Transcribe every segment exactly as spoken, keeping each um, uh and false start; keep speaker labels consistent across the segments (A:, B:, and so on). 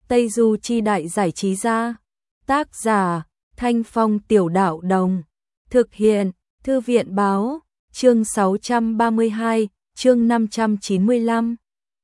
A: Tây Du Chi Đại Giải Trí Gia. Tác giả Thanh Phong Tiểu Đạo Đồng. Thực hiện Thư viện Báo. Chương sáu trăm ba mươi hai, chương năm trăm chín mươi lăm.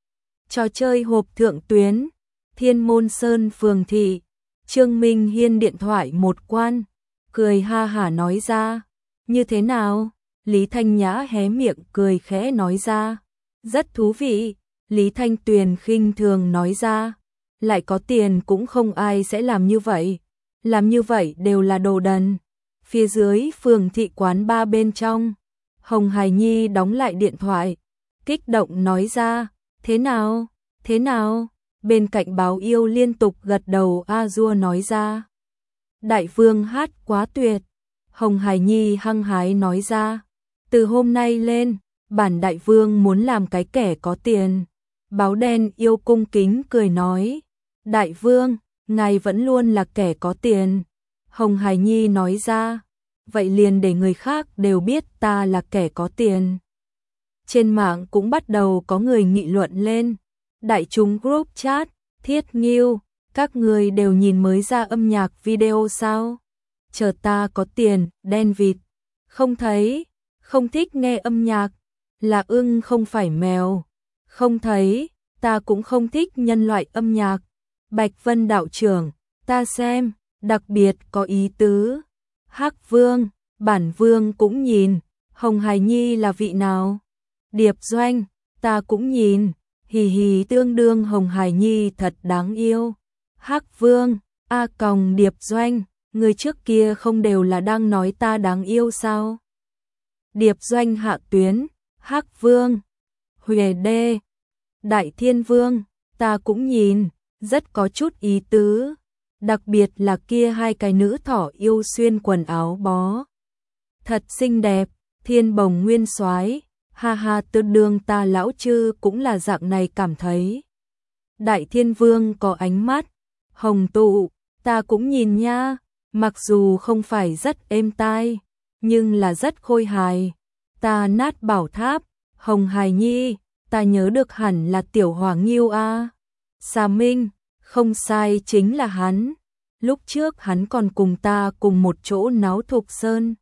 A: Trò chơi hộp thượng tuyến. Thiên Môn Sơn phường thị. Trương Minh Hiên điện thoại một quan, cười ha hả nói ra. Như thế nào? Lý Thanh Nhã hé miệng cười khẽ nói ra. Rất thú vị. Lý Thanh Tuyền khinh thường nói ra. Lại có tiền cũng không ai sẽ làm như vậy. Làm như vậy đều là đồ đần. Phía dưới phường thị quán ba bên trong, Hồng Hải Nhi đóng lại điện thoại, kích động nói ra. Thế nào? Thế nào? Bên cạnh Báo Yêu liên tục gật đầu a dua nói ra. Đại vương hát quá tuyệt. Hồng Hải Nhi hăng hái nói ra. Từ hôm nay lên, bản đại vương muốn làm cái kẻ có tiền. Báo Đen Yêu cung kính cười nói. Đại vương, ngài vẫn luôn là kẻ có tiền. Hồng Hải Nhi nói ra. Vậy liền để người khác đều biết ta là kẻ có tiền. Trên mạng cũng bắt đầu có người nghị luận lên. Đại chúng group chat, Thiết Nghiêu, các người đều nhìn mới ra âm nhạc video sao? Chờ ta có tiền, đen vịt. Không thấy, không thích nghe âm nhạc, là ưng không phải mèo. Không thấy, ta cũng không thích nhân loại âm nhạc. Bạch Vân đạo trưởng, ta xem, đặc biệt có ý tứ. Hắc Vương, bản vương cũng nhìn. Hồng Hải Nhi là vị nào? Điệp Doanh, ta cũng nhìn. Hì hì, tương đương Hồng Hải Nhi thật đáng yêu. Hắc Vương, a còng Điệp Doanh, người trước kia không đều là đang nói ta đáng yêu sao? Điệp Doanh hạ tuyến. Hắc Vương, Huệ Đê, Đại Thiên Vương, ta cũng nhìn, rất có chút ý tứ. Đặc biệt là kia hai cái nữ thỏ yêu xuyên quần áo bó. Thật xinh đẹp. Thiên Bồng Nguyên Soái, ha ha, tương đương ta lão chư cũng là dạng này cảm thấy. Đại Thiên Vương có ánh mắt. Hồng Tụ, ta cũng nhìn nha, mặc dù không phải rất êm tai, nhưng là rất khôi hài. Ta Nát Bảo Tháp, Hồng Hải Nhi, ta nhớ được hẳn là Tiểu Hỏa Nghiêu a. Xà Minh, không sai, chính là hắn. Lúc trước hắn còn cùng ta cùng một chỗ náo Thục Sơn,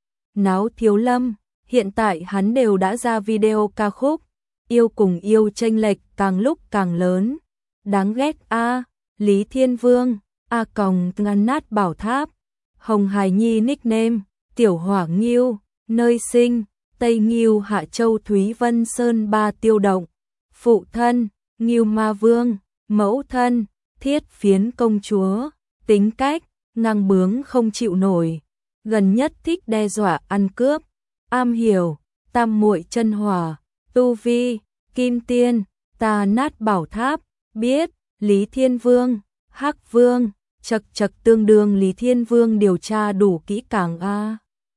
A: náo Thiếu Lâm. Hiện tại hắn đều đã ra video ca khúc. Yêu cùng yêu chênh lệch càng lúc càng lớn. Đáng ghét a. Lý Thiên Vương, a còng ngăn Nát Bảo Tháp. Hồng Hải Nhi nickname, Tiểu Hỏa Nghiêu, nơi sinh, Tây Nghiêu Hạ Châu Thúy Vân Sơn Ba Tiêu Động. Phụ thân, Nghiêu Ma Vương. Mẫu thân, Thiết Phiến Công Chúa. Tính cách, ngang bướng không chịu nổi. Gần nhất thích đe dọa ăn cướp. Am hiểu, Tam Muội Chân Hỏa. Tu vi, Kim Tiên. Ta Nát Bảo Tháp. Biết, Lý Thiên Vương, Hắc Vương, chật chật, tương đương Lý Thiên Vương điều tra đủ kỹ càng a.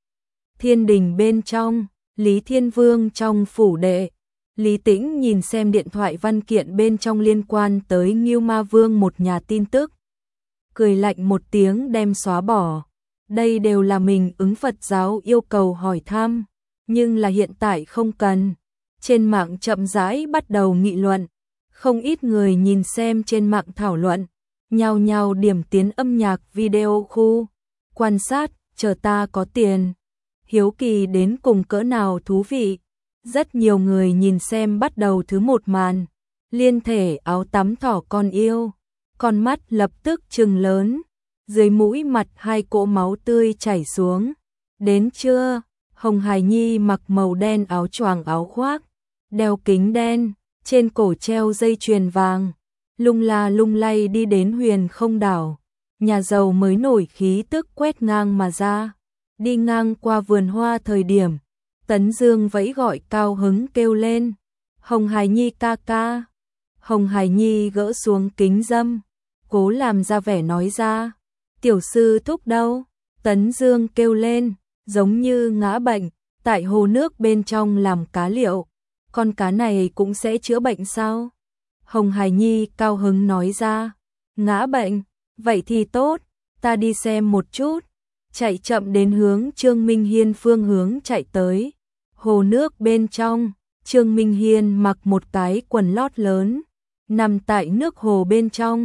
A: Thiên đình bên trong, Lý Thiên Vương trong phủ đệ. Lý Tĩnh nhìn xem điện thoại văn kiện bên trong liên quan tới Nghiêu Ma Vương một nhà tin tức. Cười lạnh một tiếng đem xóa bỏ. Đây đều là mình ứng Phật giáo yêu cầu hỏi thăm, nhưng là hiện tại không cần. Trên mạng chậm rãi bắt đầu nghị luận. Không ít người nhìn xem trên mạng thảo luận, nhao nhao điểm tiến âm nhạc video khu. Quan sát, chờ ta có tiền. Hiếu kỳ đến cùng cỡ nào thú vị. Rất nhiều người nhìn xem bắt đầu thứ một màn. Liên thể áo tắm thỏ con yêu. Con mắt lập tức trừng lớn. Dưới mũi mặt hai cỗ máu tươi chảy xuống. Đến trưa, Hồng Hải Nhi mặc màu đen áo choàng áo khoác, đeo kính đen, trên cổ treo dây chuyền vàng, lung la lung lay đi đến Huyền Không đảo. Nhà giàu mới nổi khí tức quét ngang mà ra. Đi ngang qua vườn hoa thời điểm, Tấn Dương vẫy gọi cao hứng kêu lên. Hồng Hải Nhi ca ca. Hồng Hải Nhi gỡ xuống kính dâm, cố làm ra vẻ nói ra. Tiểu sư thúc đâu? Tấn Dương kêu lên, giống như ngã bệnh, tại hồ nước bên trong làm cá liệu. Con cá này cũng sẽ chữa bệnh sao? Hồng Hải Nhi cao hứng nói ra. Ngã bệnh? Vậy thì tốt, ta đi xem một chút. Chạy chậm đến hướng Trương Minh Hiên phương hướng chạy tới. Hồ nước bên trong, Trương Minh Hiên mặc một cái quần lót lớn, nằm tại nước hồ bên trong.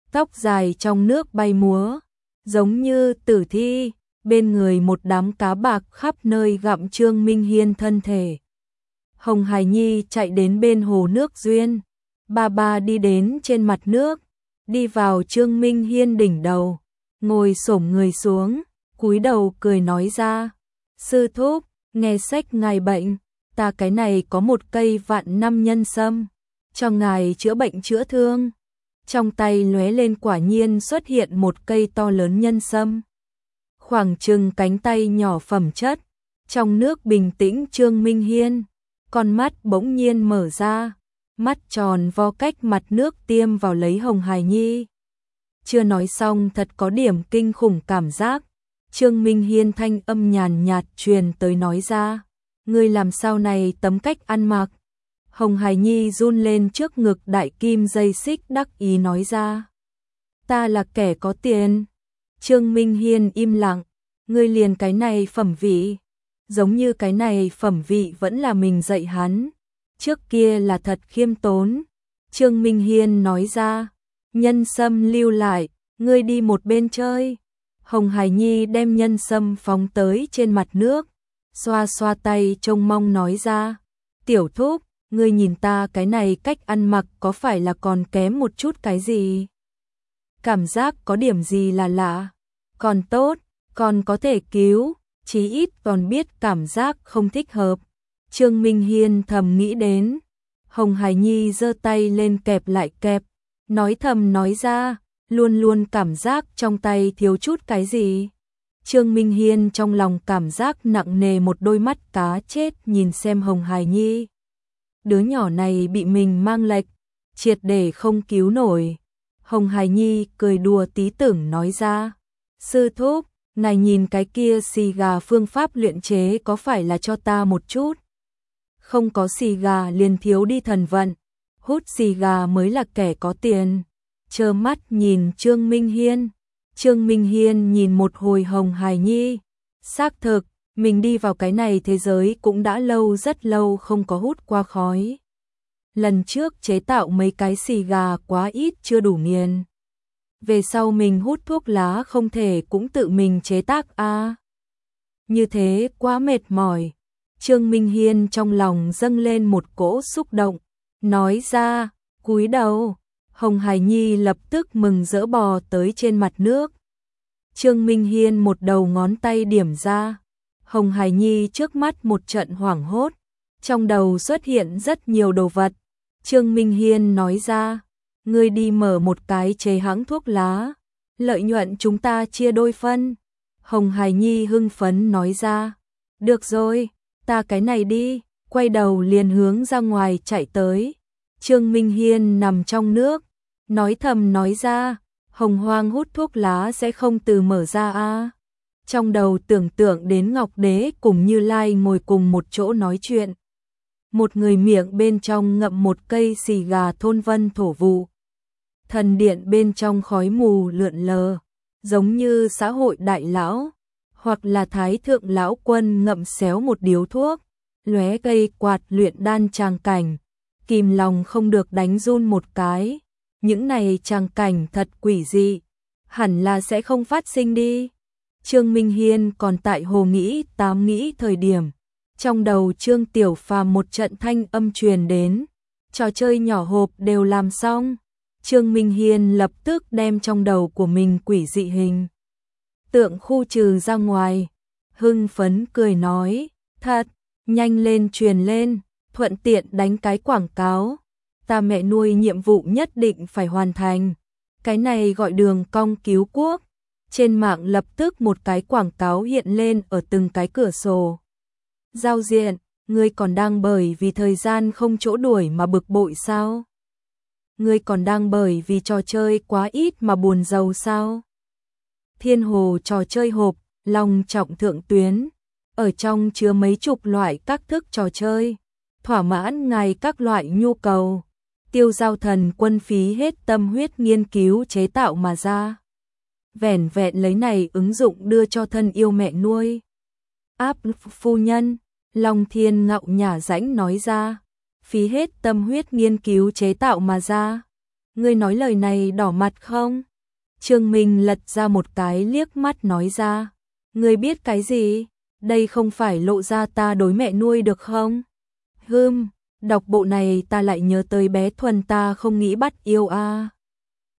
A: tóc dài trong nước bay múa, giống như tử thi, bên người một đám cá bạc khắp nơi gặm Trương Minh Hiên thân thể. Hồng Hải Nhi chạy đến bên hồ nước duyên, ba ba đi đến trên mặt nước, đi vào Trương Minh Hiên đỉnh đầu, ngồi xổm người xuống, cúi đầu cười nói ra, sư thúc, nghe sách ngài bệnh, ta cái này có một cây vạn năm nhân sâm, cho ngài chữa bệnh chữa thương. Trong tay lóe lên quả nhiên xuất hiện một cây to lớn nhân sâm, khoảng chừng cánh tay nhỏ phẩm chất. Trong nước bình tĩnh Trương Minh Hiên, con mắt bỗng nhiên mở ra, mắt tròn vo cách mặt nước tiêm vào lấy Hồng Hải Nhi. Chưa nói xong thật có điểm kinh khủng cảm giác, Trương Minh Hiên thanh âm nhàn nhạt truyền tới nói ra, ngươi làm sao này tấm cách ăn mặc. Hồng Hải Nhi run lên trước ngực đại kim dây xích đắc ý nói ra, ta là kẻ có tiền. Trương Minh Hiên im lặng, ngươi liền cái này phẩm vị, giống như cái này phẩm vị vẫn là mình dạy hắn, trước kia là thật khiêm tốn. Trương Minh Hiên nói ra, nhân sâm lưu lại, ngươi đi một bên chơi. Hồng Hải Nhi đem nhân sâm phóng tới trên mặt nước, xoa xoa tay trông mong nói ra, tiểu thúc, ngươi nhìn ta cái này cách ăn mặc có phải là còn kém một chút cái gì? Cảm giác có điểm gì là lạ, còn tốt, còn có thể cứu, chí ít còn biết cảm giác không thích hợp. Trương Minh Hiên thầm nghĩ đến, Hồng Hải Nhi giơ tay lên kẹp lại kẹp, nói thầm nói ra, luôn luôn cảm giác trong tay thiếu chút cái gì. Trương Minh Hiên trong lòng cảm giác nặng nề, một đôi mắt cá chết nhìn xem Hồng Hải Nhi. Đứa nhỏ này bị mình mang lệch, triệt để không cứu nổi. Hồng Hải Nhi cười đùa tí tưởng nói ra, sư thúc, ngài nhìn cái kia xì gà phương pháp luyện chế có phải là cho ta một chút? Không có xì gà liền thiếu đi thần vận, hút xì gà mới là kẻ có tiền. Trơ mắt nhìn Trương Minh Hiên, Trương Minh Hiên nhìn một hồi Hồng Hải Nhi, xác thực, mình đi vào cái này thế giới cũng đã lâu rất lâu không có hút qua khói. Lần trước chế tạo mấy cái xì gà quá ít chưa đủ nghiền. Về sau mình hút thuốc lá không thể cũng tự mình chế tác a à. Như thế quá mệt mỏi. Trương Minh Hiên trong lòng dâng lên một cỗ xúc động, nói ra, cúi đầu. Hồng Hải Nhi lập tức mừng rỡ bò tới trên mặt nước. Trương Minh Hiên một đầu ngón tay điểm ra. Hồng Hải Nhi trước mắt một trận hoảng hốt, trong đầu xuất hiện rất nhiều đồ vật. Trương Minh Hiên nói ra, ngươi đi mở một cái chế hãng thuốc lá, lợi nhuận chúng ta chia đôi phân. Hồng Hải Nhi hưng phấn nói ra, được rồi, ta cái này đi, quay đầu liền hướng ra ngoài chạy tới. Trương Minh Hiên nằm trong nước, nói thầm nói ra, Hồng Hoang hút thuốc lá sẽ không từ mở ra a à. Trong đầu tưởng tượng đến Ngọc Đế cùng Như Lai ngồi cùng một chỗ nói chuyện. Một người miệng bên trong ngậm một cây xì gà thôn vân thổ vụ. Thần điện bên trong khói mù lượn lờ, giống như xã hội đại lão, hoặc là thái thượng lão quân ngậm xéo một điếu thuốc, lóe cây quạt luyện đan tràng cảnh, kìm lòng không được đánh run một cái. Những này tràng cảnh thật quỷ dị, hẳn là sẽ không phát sinh đi. Trương Minh Hiên còn tại hồ nghĩ tám nghĩ thời điểm, trong đầu Trương Tiểu Phàm một trận thanh âm truyền đến, trò chơi nhỏ hộp đều làm xong. Trương Minh Hiên lập tức đem trong đầu của mình quỷ dị hình tượng khu trừ ra ngoài, hưng phấn cười nói, thật, nhanh lên truyền lên, thuận tiện đánh cái quảng cáo. Ta mẹ nuôi nhiệm vụ nhất định phải hoàn thành. Cái này gọi đường cong cứu quốc. Trên mạng lập tức một cái quảng cáo hiện lên ở từng cái cửa sổ. Giao diện, ngươi còn đang bởi vì thời gian không chỗ đuổi mà bực bội sao? Ngươi còn đang bởi vì trò chơi quá ít mà buồn rầu sao? Thiên hồ trò chơi hộp, long trọng thượng tuyến. Ở trong chứa mấy chục loại các thức trò chơi, thỏa mãn ngài các loại nhu cầu. Tiêu Giao Thần Quân phí hết tâm huyết nghiên cứu chế tạo mà ra. Vẻn vẹn lấy này ứng dụng đưa cho thân yêu mẹ nuôi. Áp phu nhân, Long Thiên Ngạo nhả rãnh nói ra, phí hết tâm huyết nghiên cứu chế tạo mà ra. Ngươi nói lời này đỏ mặt không? Trương Minh lật ra một cái liếc mắt nói ra. Ngươi biết cái gì? Đây không phải lộ ra ta đối mẹ nuôi được không? Hừm, đọc bộ này ta lại nhớ tới bé Thuần ta không nghĩ bắt yêu a. À.